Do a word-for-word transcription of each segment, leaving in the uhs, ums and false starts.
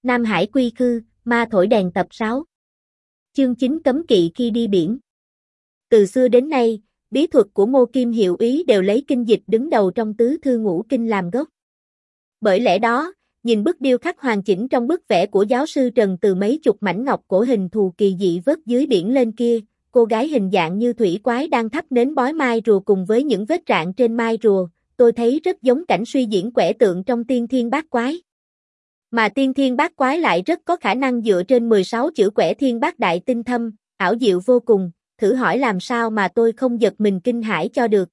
Nam Hải quy khư, ma thổi đèn tập sáu. Chương chín cấm kỵ khi đi biển. Từ xưa đến nay, bí thuật của Ngô Kim Hiệu Úy đều lấy kinh dịch đứng đầu trong tứ thư ngũ kinh làm gốc. Bởi lẽ đó, nhìn bức điêu khắc hoàn chỉnh trong bức vẽ của giáo sư Trần từ mấy chục mảnh ngọc cổ hình thù kỳ dị vớt dưới biển lên kia, cô gái hình dạng như thủy quái đang thắp nến bói mai rùa cùng với những vết rạn trên mai rùa, tôi thấy rất giống cảnh suy diễn quẻ tượng trong Tiên Thiên Bát Quái. Mà Tiên Thiên Bát Quái lại rất có khả năng dựa trên mười sáu chữ quẻ Thiên Bát Đại tinh thâm, ảo diệu vô cùng, thử hỏi làm sao mà tôi không giật mình kinh hãi cho được.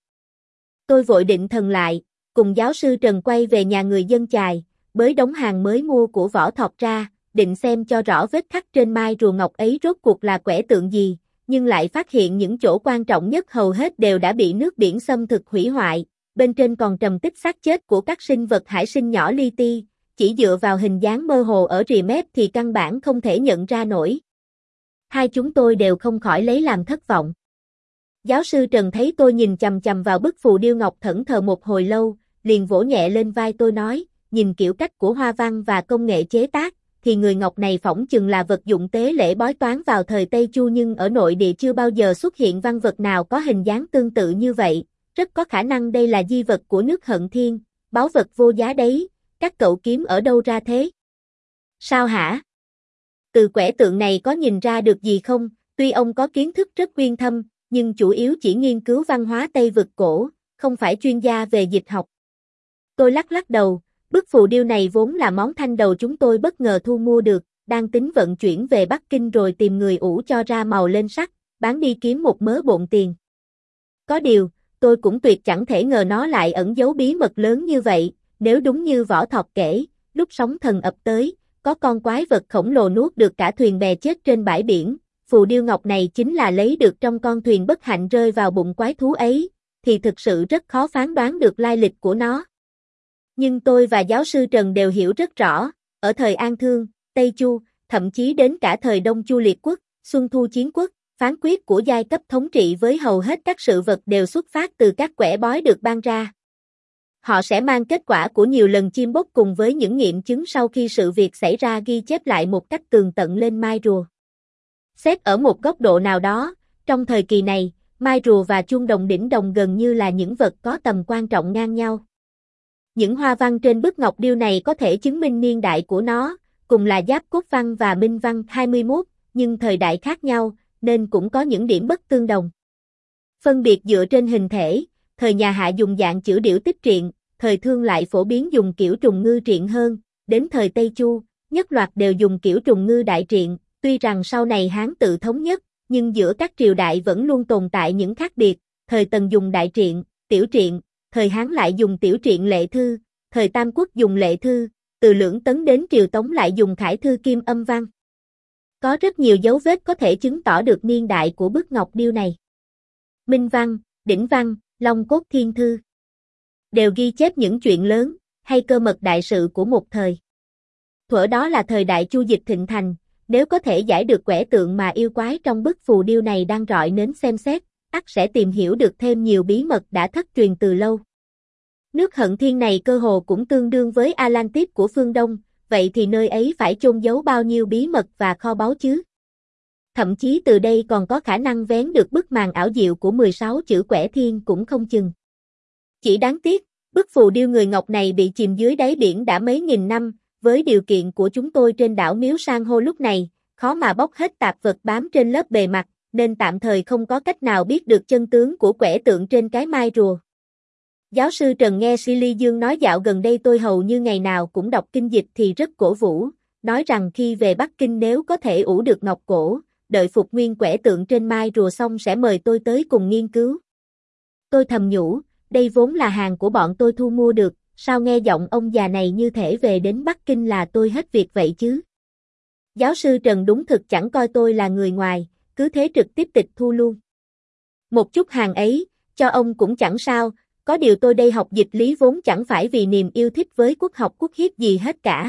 Tôi vội định thần lại, cùng giáo sư Trần quay về nhà người dân chài, bới đống hàng mới mua của Võ Thọc ra, định xem cho rõ vết khắc trên mai rùa ngọc ấy rốt cuộc là quẻ tượng gì, nhưng lại phát hiện những chỗ quan trọng nhất hầu hết đều đã bị nước biển xâm thực hủy hoại, bên trên còn trầm tích xác chết của các sinh vật hải sinh nhỏ li ti, chỉ dựa vào hình dáng mơ hồ ở rìa mép thì căn bản không thể nhận ra nổi. Hai chúng tôi đều không khỏi lấy làm thất vọng. Giáo sư Trần thấy tôi nhìn chằm chằm vào bức phù điêu ngọc thẫn thờ một hồi lâu, liền vỗ nhẹ lên vai tôi nói, nhìn kiểu cách của hoa văn và công nghệ chế tác, thì người ngọc này phỏng chừng là vật dụng tế lễ bói toán vào thời Tây Chu, nhưng ở nội địa chưa bao giờ xuất hiện văn vật nào có hình dáng tương tự như vậy, rất có khả năng đây là di vật của nước Hận Thiên, báu vật vô giá đấy, các cậu kiếm ở đâu ra thế? Sao hả? Từ quẻ tượng này có nhìn ra được gì không? Tuy ông có kiến thức rất uyên thâm, nhưng chủ yếu chỉ nghiên cứu văn hóa Tây vực cổ, không phải chuyên gia về dịch học. Tôi lắc lắc đầu, bức phù điêu này vốn là món thanh đầu chúng tôi bất ngờ thu mua được, đang tính vận chuyển về Bắc Kinh rồi tìm người ủ cho ra màu lên sắc, bán đi kiếm một mớ bộn tiền. Có điều, tôi cũng tuyệt chẳng thể ngờ nó lại ẩn giấu bí mật lớn như vậy, nếu đúng như Võ Thọc kể, lúc sóng thần ập tới, có con quái vật khổng lồ nuốt được cả thuyền bè chết trên bãi biển, phù điêu ngọc này chính là lấy được trong con thuyền bất hạnh rơi vào bụng quái thú ấy, thì thực sự rất khó phán đoán được lai lịch của nó. Nhưng tôi và giáo sư Trần đều hiểu rất rõ, ở thời An Thương, Tây Chu, thậm chí đến cả thời Đông Chu Liệt Quốc, Xuân Thu Chiến Quốc, phán quyết của giai cấp thống trị với hầu hết các sự vật đều xuất phát từ các quẻ bói được ban ra. Họ sẽ mang kết quả của nhiều lần chiêm bốc cùng với những nghiệm chứng sau khi sự việc xảy ra ghi chép lại một cách tường tận lên mai rùa. Xét ở một góc độ nào đó, trong thời kỳ này, mai rùa và chuông đồng đỉnh đồng gần như là những vật có tầm quan trọng ngang nhau. Những hoa văn trên bức ngọc điêu này có thể chứng minh niên đại của nó, cùng là Giáp Cốt văn và Minh văn hai mươi mốt, nhưng thời đại khác nhau, nên cũng có những điểm bất tương đồng. Phân biệt dựa trên hình thể, thời nhà Hạ dùng dạng chữ điểu tích triện, thời Thương lại phổ biến dùng kiểu trùng ngư triện hơn, đến thời Tây Chu, nhất loạt đều dùng kiểu trùng ngư đại triện, tuy rằng sau này Hán tự thống nhất, nhưng giữa các triều đại vẫn luôn tồn tại những khác biệt, thời Tần dùng đại triện, tiểu triện, thời Hán lại dùng tiểu triện lệ thư, thời Tam Quốc dùng lệ thư, từ Lưỡng Tấn đến triều Tống lại dùng khải thư kim âm văn. Có rất nhiều dấu vết có thể chứng tỏ được niên đại của bức ngọc điêu này. Minh văn, đỉnh văn, Long Cốt Thiên Thư đều ghi chép những chuyện lớn, hay cơ mật đại sự của một thời. Thuở đó là thời đại Chu dịch thịnh thành, nếu có thể giải được quẻ tượng mà yêu quái trong bức phù điêu này đang rọi nến xem xét, ắt sẽ tìm hiểu được thêm nhiều bí mật đã thất truyền từ lâu. Nước Hận Thiên này cơ hồ cũng tương đương với Atlantis của phương Đông, vậy thì nơi ấy phải chôn giấu bao nhiêu bí mật và kho báu chứ? Thậm chí từ đây còn có khả năng vén được bức màn ảo diệu của mười sáu chữ quẻ thiên cũng không chừng. Chỉ đáng tiếc, bức phù điêu người ngọc này bị chìm dưới đáy biển đã mấy nghìn năm, với điều kiện của chúng tôi trên đảo Miếu San hô lúc này, khó mà bóc hết tạp vật bám trên lớp bề mặt, nên tạm thời không có cách nào biết được chân tướng của quẻ tượng trên cái mai rùa. Giáo sư Trần nghe Silly Dương nói dạo gần đây tôi hầu như ngày nào cũng đọc kinh dịch thì rất cổ vũ, nói rằng khi về Bắc Kinh nếu có thể ủ được ngọc cổ, đợi phục nguyên quẻ tượng trên mai rùa xong sẽ mời tôi tới cùng nghiên cứu. Tôi thầm nhủ, đây vốn là hàng của bọn tôi thu mua được, sao nghe giọng ông già này như thể về đến Bắc Kinh là tôi hết việc vậy chứ? Giáo sư Trần đúng thực chẳng coi tôi là người ngoài, cứ thế trực tiếp tịch thu luôn. Một chút hàng ấy, cho ông cũng chẳng sao, có điều tôi đây học dịch lý vốn chẳng phải vì niềm yêu thích với quốc học quốc hiếp gì hết cả.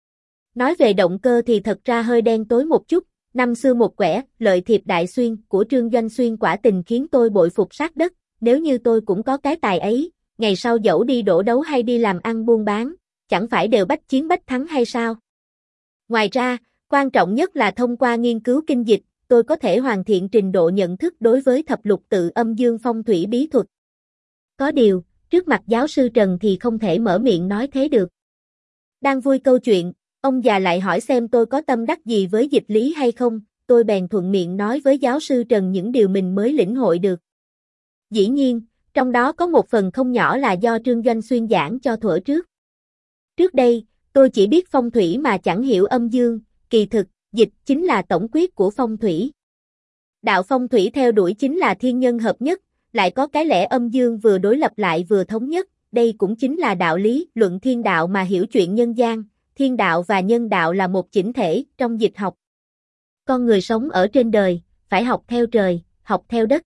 Nói về động cơ thì thật ra hơi đen tối một chút, năm xưa một quẻ, Lợi Thiệp Đại Xuyên của Trương Doanh Xuyên quả tình khiến tôi bội phục sát đất, nếu như tôi cũng có cái tài ấy, ngày sau dẫu đi đổ đấu hay đi làm ăn buôn bán, chẳng phải đều bách chiến bách thắng hay sao? Ngoài ra, quan trọng nhất là thông qua nghiên cứu kinh dịch, tôi có thể hoàn thiện trình độ nhận thức đối với thập lục tự âm dương phong thủy bí thuật. Có điều, trước mặt giáo sư Trần thì không thể mở miệng nói thế được. Đang vui câu chuyện, ông già lại hỏi xem tôi có tâm đắc gì với dịch lý hay không, tôi bèn thuận miệng nói với giáo sư Trần những điều mình mới lĩnh hội được. Dĩ nhiên, trong đó có một phần không nhỏ là do Trương Doanh Xuyên giảng cho thuở trước. Trước đây, tôi chỉ biết phong thủy mà chẳng hiểu âm dương, kỳ thực, dịch chính là tổng quyết của phong thủy. Đạo phong thủy theo đuổi chính là thiên nhân hợp nhất, lại có cái lẽ âm dương vừa đối lập lại vừa thống nhất, đây cũng chính là đạo lý, luận thiên đạo mà hiểu chuyện nhân gian, thiên đạo và nhân đạo là một chỉnh thể trong dịch học. Con người sống ở trên đời, phải học theo trời, học theo đất.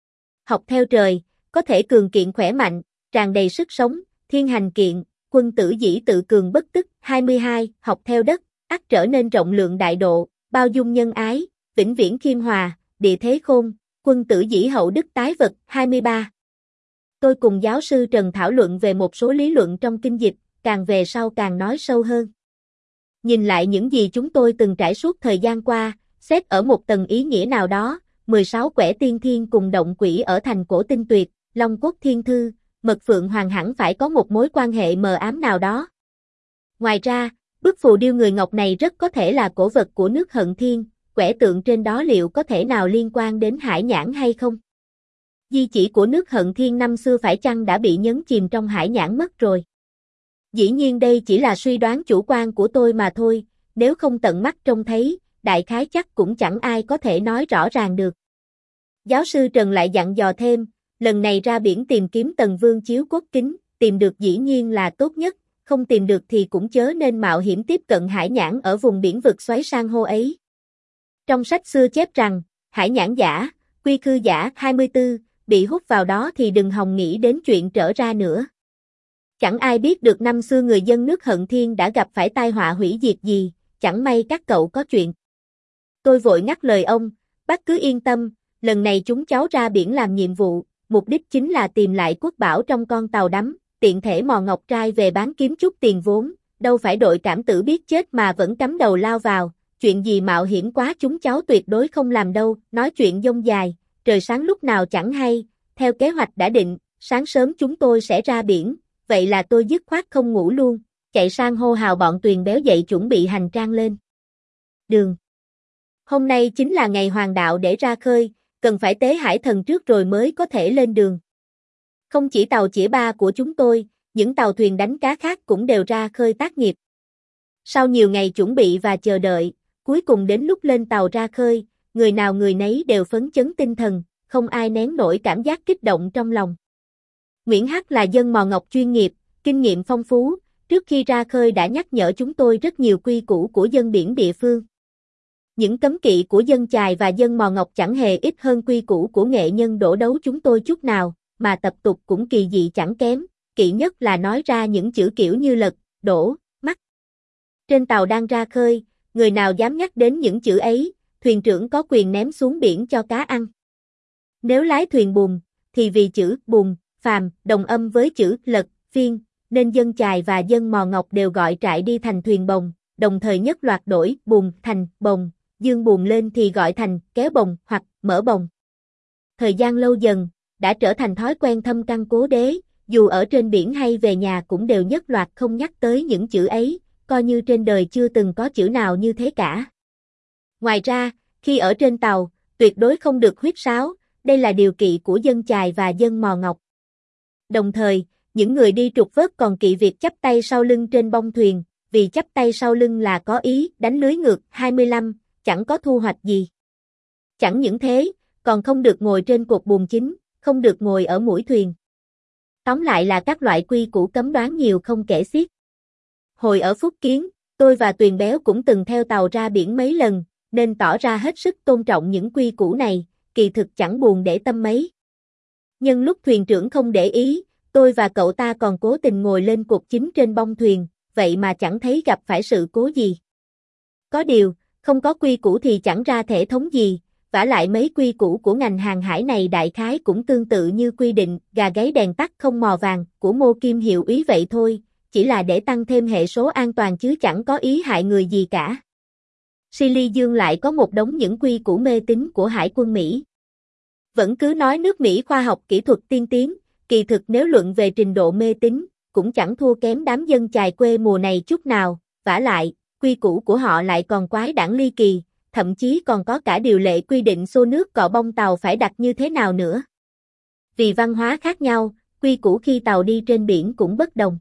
Học theo trời, có thể cường kiện khỏe mạnh, tràn đầy sức sống, thiên hành kiện, quân tử dĩ tự cường bất tức. hai mươi hai. Học theo đất, ắt trở nên rộng lượng đại độ, bao dung nhân ái, vĩnh viễn khiêm hòa, địa thế khôn, quân tử dĩ hậu đức tái vật. hai mươi ba. Tôi cùng giáo sư Trần thảo luận về một số lý luận trong kinh dịch, càng về sau càng nói sâu hơn. Nhìn lại những gì chúng tôi từng trải suốt thời gian qua, xét ở một tầng ý nghĩa nào đó, mười sáu quẻ tiên thiên cùng động quỷ ở thành cổ tinh tuyệt, long cốt thiên thư, mật phượng hoàng hẳn phải có một mối quan hệ mờ ám nào đó. Ngoài ra, bức phù điêu người ngọc này rất có thể là cổ vật của nước Hận Thiên, quẻ tượng trên đó liệu có thể nào liên quan đến hải nhãn hay không? Di chỉ của nước Hận Thiên năm xưa phải chăng đã bị nhấn chìm trong hải nhãn mất rồi? Dĩ nhiên đây chỉ là suy đoán chủ quan của tôi mà thôi, nếu không tận mắt trông thấy, đại khái chắc cũng chẳng ai có thể nói rõ ràng được. Giáo sư Trần lại dặn dò thêm, lần này ra biển tìm kiếm Tần Vương chiếu cốt kính, tìm được dĩ nhiên là tốt nhất, không tìm được thì cũng chớ nên mạo hiểm tiếp cận hải nhãn ở vùng biển vực xoáy san hô ấy. Trong sách xưa chép rằng, hải nhãn giả, quy khư giả hai mươi tư, bị hút vào đó thì đừng hòng nghĩ đến chuyện trở ra nữa. Chẳng ai biết được năm xưa người dân nước Hận Thiên đã gặp phải tai họa hủy diệt gì, chẳng may các cậu có chuyện. Tôi vội ngắt lời ông, bác cứ yên tâm, lần này chúng cháu ra biển làm nhiệm vụ, mục đích chính là tìm lại quốc bảo trong con tàu đắm, tiện thể mò ngọc trai về bán kiếm chút tiền vốn, đâu phải đội cảm tử biết chết mà vẫn cắm đầu lao vào, chuyện gì mạo hiểm quá chúng cháu tuyệt đối không làm đâu, nói chuyện dông dài, trời sáng lúc nào chẳng hay, theo kế hoạch đã định, sáng sớm chúng tôi sẽ ra biển, vậy là tôi dứt khoát không ngủ luôn, chạy sang hô hào bọn Tuyền béo dậy chuẩn bị hành trang lên đường. Hôm nay chính là ngày hoàng đạo để ra khơi, cần phải tế hải thần trước rồi mới có thể lên đường. Không chỉ tàu chĩa ba của chúng tôi, những tàu thuyền đánh cá khác cũng đều ra khơi tác nghiệp. Sau nhiều ngày chuẩn bị và chờ đợi, cuối cùng đến lúc lên tàu ra khơi, người nào người nấy đều phấn chấn tinh thần, không ai nén nổi cảm giác kích động trong lòng. Nguyễn Hắc là dân mò ngọc chuyên nghiệp, kinh nghiệm phong phú, trước khi ra khơi đã nhắc nhở chúng tôi rất nhiều quy củ của dân biển địa phương. Những cấm kỵ của dân chài và dân mò ngọc chẳng hề ít hơn quy củ của nghệ nhân đổ đấu chúng tôi chút nào, mà tập tục cũng kỳ dị chẳng kém, kỵ nhất là nói ra những chữ kiểu như lật, đổ, mắc. Trên tàu đang ra khơi, người nào dám nhắc đến những chữ ấy, thuyền trưởng có quyền ném xuống biển cho cá ăn. Nếu lái thuyền buồm, thì vì chữ buồm, phàm, đồng âm với chữ lật, phiên, nên dân chài và dân mò ngọc đều gọi trại đi thành thuyền bồng, đồng thời nhất loạt đổi buồm thành bồng, dương buồm lên thì gọi thành kéo bồng hoặc mở bồng. Thời gian lâu dần, đã trở thành thói quen thâm căn cố đế, dù ở trên biển hay về nhà cũng đều nhất loạt không nhắc tới những chữ ấy, coi như trên đời chưa từng có chữ nào như thế cả. Ngoài ra, khi ở trên tàu, tuyệt đối không được huýt sáo, đây là điều kỵ của dân chài và dân mò ngọc. Đồng thời, những người đi trục vớt còn kỵ việc chắp tay sau lưng trên bông thuyền, vì chắp tay sau lưng là có ý đánh lưới ngược. hai mươi lăm, chẳng có thu hoạch gì. Chẳng những thế, còn không được ngồi trên cột buồm chính, không được ngồi ở mũi thuyền. Tóm lại là các loại quy củ cấm đoán nhiều không kể xiết. Hồi ở Phúc Kiến, tôi và Tuyền béo cũng từng theo tàu ra biển mấy lần, nên tỏ ra hết sức tôn trọng những quy củ này, kỳ thực chẳng buồn để tâm mấy. Nhưng lúc thuyền trưởng không để ý, tôi và cậu ta còn cố tình ngồi lên cột chính trên bông thuyền, vậy mà chẳng thấy gặp phải sự cố gì. Có điều, không có quy củ thì chẳng ra thể thống gì, vả lại mấy quy củ của ngành hàng hải này đại khái cũng tương tự như quy định gà gáy đèn tắt không mò vàng của Mô Kim Hiệu úy vậy thôi, chỉ là để tăng thêm hệ số an toàn chứ chẳng có ý hại người gì cả. Silly Dương lại có một đống những quy củ mê tín của Hải quân Mỹ. Vẫn cứ nói nước Mỹ khoa học kỹ thuật tiên tiến, kỳ thực nếu luận về trình độ mê tín, cũng chẳng thua kém đám dân chài quê mùa này chút nào, vả lại, quy củ của họ lại còn quái đản ly kỳ, thậm chí còn có cả điều lệ quy định xô nước cọ bông tàu phải đặt như thế nào nữa. Vì văn hóa khác nhau, quy củ khi tàu đi trên biển cũng bất đồng.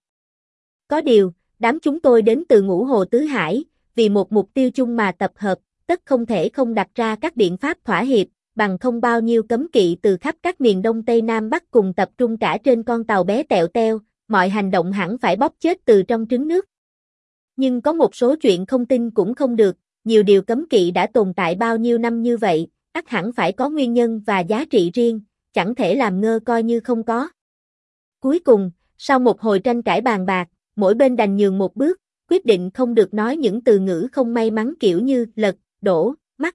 Có điều, đám chúng tôi đến từ ngũ hồ tứ hải, vì một mục tiêu chung mà tập hợp, tất không thể không đặt ra các biện pháp thỏa hiệp, bằng không bao nhiêu cấm kỵ từ khắp các miền Đông Tây Nam Bắc cùng tập trung cả trên con tàu bé tẹo teo, mọi hành động hẳn phải bóp chết từ trong trứng nước. Nhưng có một số chuyện không tin cũng không được, nhiều điều cấm kỵ đã tồn tại bao nhiêu năm như vậy, ắt hẳn phải có nguyên nhân và giá trị riêng, chẳng thể làm ngơ coi như không có. Cuối cùng, sau một hồi tranh cãi bàn bạc, mỗi bên đành nhường một bước, quyết định không được nói những từ ngữ không may mắn kiểu như lật, đổ, mắc.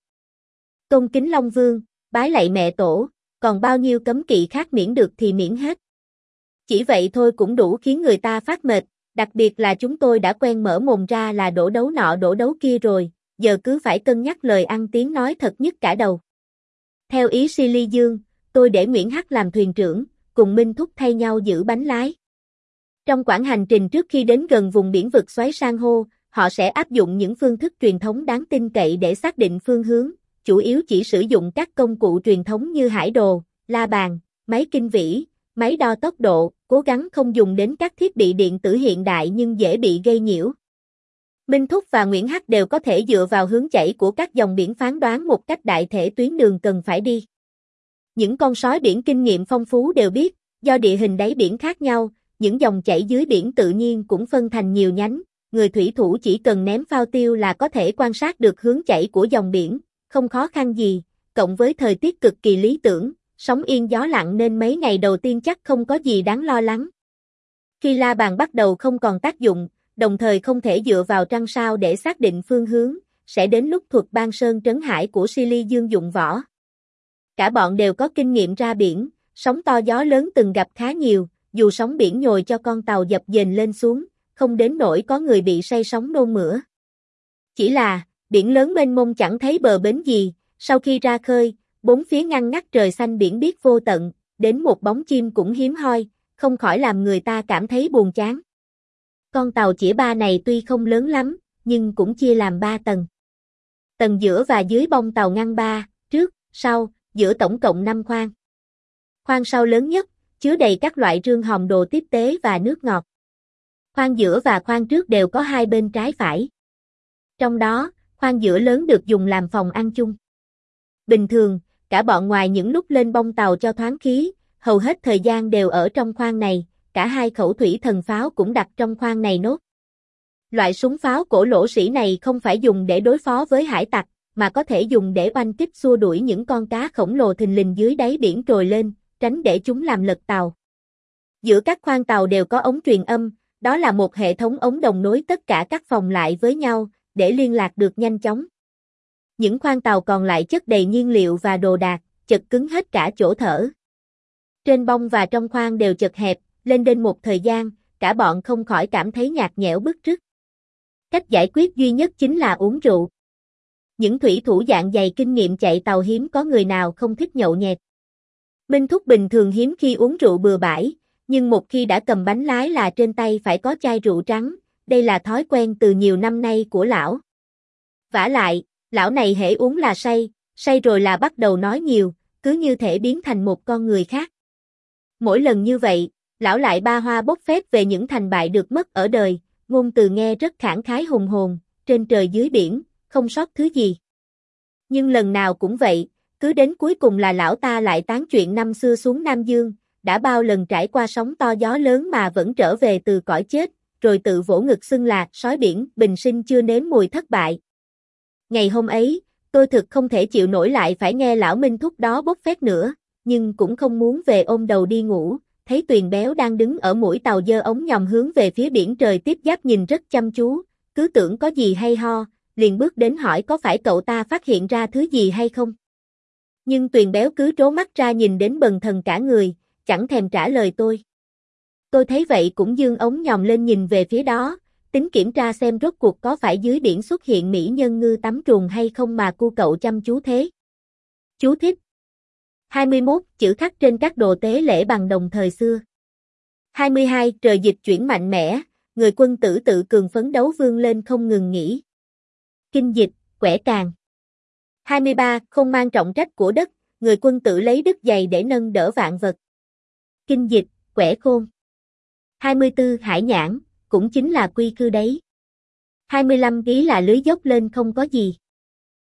Tôn kính Long Vương, bái lạy mẹ tổ, còn bao nhiêu cấm kỵ khác miễn được thì miễn hết. Chỉ vậy thôi cũng đủ khiến người ta phát mệt, đặc biệt là chúng tôi đã quen mở mồm ra là đổ đấu nọ đổ đấu kia rồi, giờ cứ phải cân nhắc lời ăn tiếng nói thật nhất cả đầu. Theo ý Silly Dương, tôi để Nguyễn Hắc làm thuyền trưởng, cùng Minh Thúc thay nhau giữ bánh lái. Trong quãng hành trình trước khi đến gần vùng biển vực xoáy san hô, họ sẽ áp dụng những phương thức truyền thống đáng tin cậy để xác định phương hướng, chủ yếu chỉ sử dụng các công cụ truyền thống như hải đồ, la bàn, máy kinh vĩ, máy đo tốc độ, cố gắng không dùng đến các thiết bị điện tử hiện đại nhưng dễ bị gây nhiễu. Minh Thúc và Nguyễn Hắc đều có thể dựa vào hướng chảy của các dòng biển phán đoán một cách đại thể tuyến đường cần phải đi. Những con sói biển kinh nghiệm phong phú đều biết, do địa hình đáy biển khác nhau, những dòng chảy dưới biển tự nhiên cũng phân thành nhiều nhánh, người thủy thủ chỉ cần ném phao tiêu là có thể quan sát được hướng chảy của dòng biển, không khó khăn gì, cộng với thời tiết cực kỳ lý tưởng, sóng yên gió lặng nên mấy ngày đầu tiên chắc không có gì đáng lo lắng. Khi la bàn bắt đầu không còn tác dụng, đồng thời không thể dựa vào trăng sao để xác định phương hướng, sẽ đến lúc thuật ban sơn trấn hải của Silly Dương dụng võ. Cả bọn đều có kinh nghiệm ra biển, sóng to gió lớn từng gặp khá nhiều, dù sóng biển nhồi cho con tàu dập dềnh lên xuống, không đến nỗi có người bị say sóng nôn mửa. Chỉ là, biển lớn mênh mông chẳng thấy bờ bến gì, sau khi ra khơi, bốn phía ngăn ngắt trời xanh biển biếc vô tận, đến một bóng chim cũng hiếm hoi, không khỏi làm người ta cảm thấy buồn chán. Con tàu chĩa ba này tuy không lớn lắm, nhưng cũng chia làm ba tầng. Tầng giữa và dưới bông tàu ngăn ba, trước, sau, giữa tổng cộng năm khoang. Khoang sau lớn nhất, chứa đầy các loại rương hòm đồ tiếp tế và nước ngọt. Khoang giữa và khoang trước đều có hai bên trái phải. Trong đó, khoang giữa lớn được dùng làm phòng ăn chung. Bình thường, cả bọn ngoài những lúc lên bông tàu cho thoáng khí, hầu hết thời gian đều ở trong khoang này, cả hai khẩu thủy thần pháo cũng đặt trong khoang này nốt. Loại súng pháo cổ lỗ sĩ này không phải dùng để đối phó với hải tặc, mà có thể dùng để oanh kích xua đuổi những con cá khổng lồ thình lình dưới đáy biển trồi lên, tránh để chúng làm lật tàu. Giữa các khoang tàu đều có ống truyền âm, đó là một hệ thống ống đồng nối tất cả các phòng lại với nhau, để liên lạc được nhanh chóng. Những khoang tàu còn lại chất đầy nhiên liệu và đồ đạc, chật cứng hết cả chỗ thở. Trên bông và trong khoang đều chật hẹp, lên đến một thời gian, cả bọn không khỏi cảm thấy nhạt nhẽo bứt rứt. Cách giải quyết duy nhất chính là uống rượu. Những thủy thủ dạng dày kinh nghiệm chạy tàu hiếm có người nào không thích nhậu nhẹt. Minh Thúc bình thường hiếm khi uống rượu bừa bãi, nhưng một khi đã cầm bánh lái là trên tay phải có chai rượu trắng, đây là thói quen từ nhiều năm nay của lão. Vả lại, lão này hễ uống là say, say rồi là bắt đầu nói nhiều, cứ như thể biến thành một con người khác. Mỗi lần như vậy, lão lại ba hoa bốc phét về những thành bại được mất ở đời, ngôn từ nghe rất khẳng khái hùng hồn, trên trời dưới biển, không sót thứ gì. Nhưng lần nào cũng vậy, cứ đến cuối cùng là lão ta lại tán chuyện năm xưa xuống Nam Dương, đã bao lần trải qua sóng to gió lớn mà vẫn trở về từ cõi chết, rồi tự vỗ ngực xưng là sói biển bình sinh chưa nếm mùi thất bại. Ngày hôm ấy, tôi thực không thể chịu nổi lại phải nghe lão Minh Thúc đó bốc phét nữa, nhưng cũng không muốn về ôm đầu đi ngủ, thấy Tuyền Béo đang đứng ở mũi tàu giơ ống nhòm hướng về phía biển trời tiếp giáp nhìn rất chăm chú, cứ tưởng có gì hay ho, liền bước đến hỏi có phải cậu ta phát hiện ra thứ gì hay không. Nhưng Tuyền Béo cứ trố mắt ra nhìn đến bần thần cả người, chẳng thèm trả lời tôi. Tôi thấy vậy cũng giương ống nhòm lên nhìn về phía đó, tính kiểm tra xem rốt cuộc có phải dưới biển xuất hiện mỹ nhân ngư tắm truồng hay không mà cu cậu chăm chú thế. Chú thích. hai mươi mốt. Chữ khắc trên các đồ tế lễ bằng đồng thời xưa. hai mươi hai. Trời dịch chuyển mạnh mẽ, người quân tử tự cường phấn đấu vươn lên không ngừng nghỉ. Kinh dịch, quẻ càng. hai mươi ba. Không mang trọng trách của đất, người quân tử lấy đức dày để nâng đỡ vạn vật. Kinh dịch, quẻ khôn. hai mươi tư. Hải nhãn, cũng chính là quy cư đấy. hai mươi lăm. Ý là lưới dốc lên không có gì.